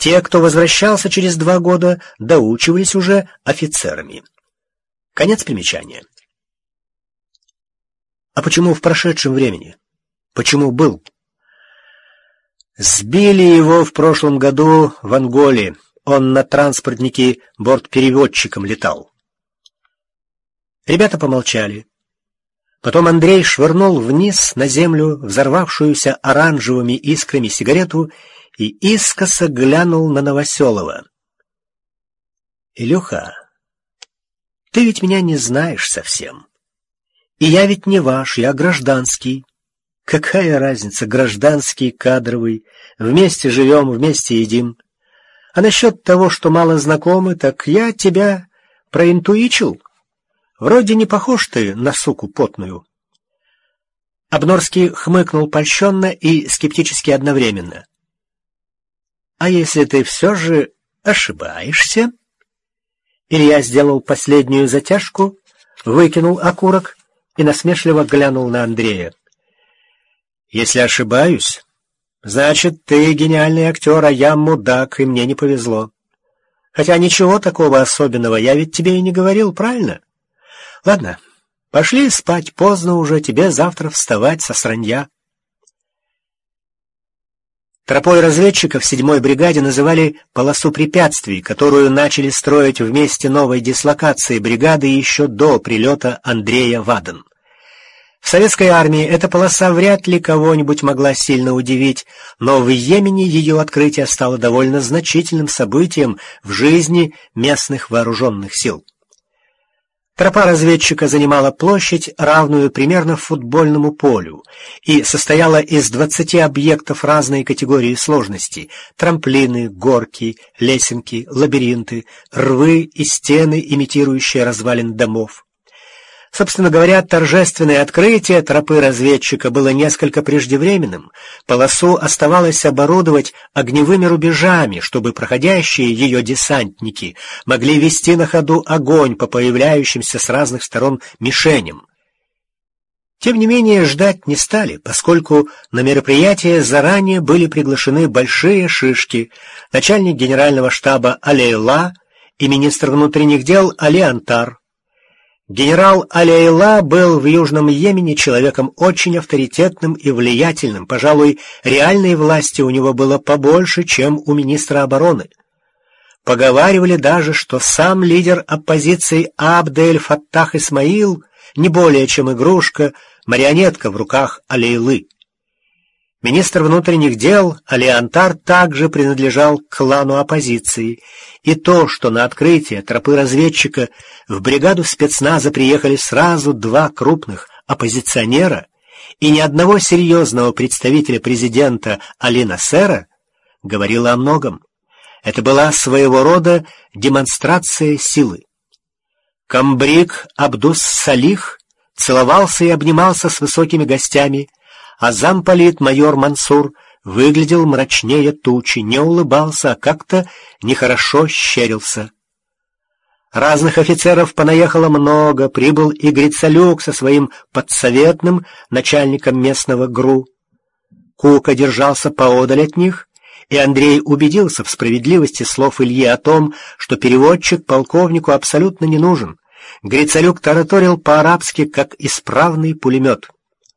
Те, кто возвращался через 2 года, доучивались уже офицерами. Конец примечания. А почему в прошедшем времени? Почему был? Сбили его в прошлом году в Анголе. Он на транспортнике бортпереводчиком летал. Ребята помолчали. Потом Андрей швырнул вниз на землю взорвавшуюся оранжевыми искрами сигарету и искоса глянул на Новоселова. «Илюха, ты ведь меня не знаешь совсем. И я ведь не ваш, я гражданский. Какая разница, гражданский, кадровый. Вместе живем, вместе едим. А насчет того, что мало знакомы, так я тебя проинтуичил. Вроде не похож ты на суку потную». Обнорский хмыкнул польщенно и скептически одновременно. «А если ты все же ошибаешься?» Илья сделал последнюю затяжку, выкинул окурок и насмешливо глянул на Андрея. «Если ошибаюсь, значит, ты гениальный актер, а я мудак, и мне не повезло. Хотя ничего такого особенного я ведь тебе и не говорил, правильно? Ладно, пошли спать, поздно уже, тебе завтра вставать со сранья». Тропой разведчиков 7-й бригаде называли полосу препятствий, которую начали строить в месте новой дислокации бригады еще до прилета Андрея в Аден. В советской армии эта полоса вряд ли кого-нибудь могла сильно удивить, но в Йемене ее открытие стало довольно значительным событием в жизни местных вооруженных сил. Тропа разведчика занимала площадь, равную примерно футбольному полю, и состояла из 20 объектов разной категории сложности: трамплины, горки, лесенки, лабиринты, рвы и стены, имитирующие развалины домов. Собственно говоря, торжественное открытие тропы разведчика было несколько преждевременным. Полосу оставалось оборудовать огневыми рубежами, чтобы проходящие ее десантники могли вести на ходу огонь по появляющимся с разных сторон мишеням. Тем не менее, ждать не стали, поскольку на мероприятие заранее были приглашены большие шишки: начальник генерального штаба Алейла и министр внутренних дел Али Антар. Генерал Алейла был в Южном Йемене человеком очень авторитетным и влиятельным, пожалуй, реальной власти у него было побольше, чем у министра обороны. Поговаривали даже, что сам лидер оппозиции Абд-эль-Фаттах Исмаил не более чем игрушка, марионетка в руках Алейлы. Министр внутренних дел Али Антар также принадлежал к клану оппозиции, и то, что на открытие тропы разведчика в бригаду спецназа приехали сразу 2 крупных оппозиционера и ни одного серьезного представителя президента Али Насера, говорило о многом. Это была своего рода демонстрация силы. Комбриг Абдус-Салих целовался и обнимался с высокими гостями, а замполит майор Мансур выглядел мрачнее тучи, не улыбался, а как-то нехорошо щерился. Разных офицеров понаехало много, прибыл и Грицалюк со своим подсоветным, начальником местного ГРУ. Кука держался поодаль от них, и Андрей убедился в справедливости слов Ильи о том, что переводчик полковнику абсолютно не нужен. Грицалюк тараторил по-арабски, как исправный пулемет.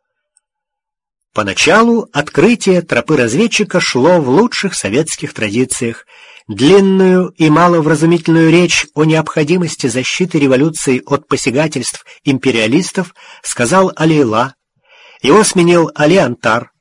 Поначалу открытие тропы разведчика шло в лучших советских традициях. Длинную и маловразумительную речь о необходимости защиты революции от посягательств империалистов сказал Алейла. Его сменил Али Антар.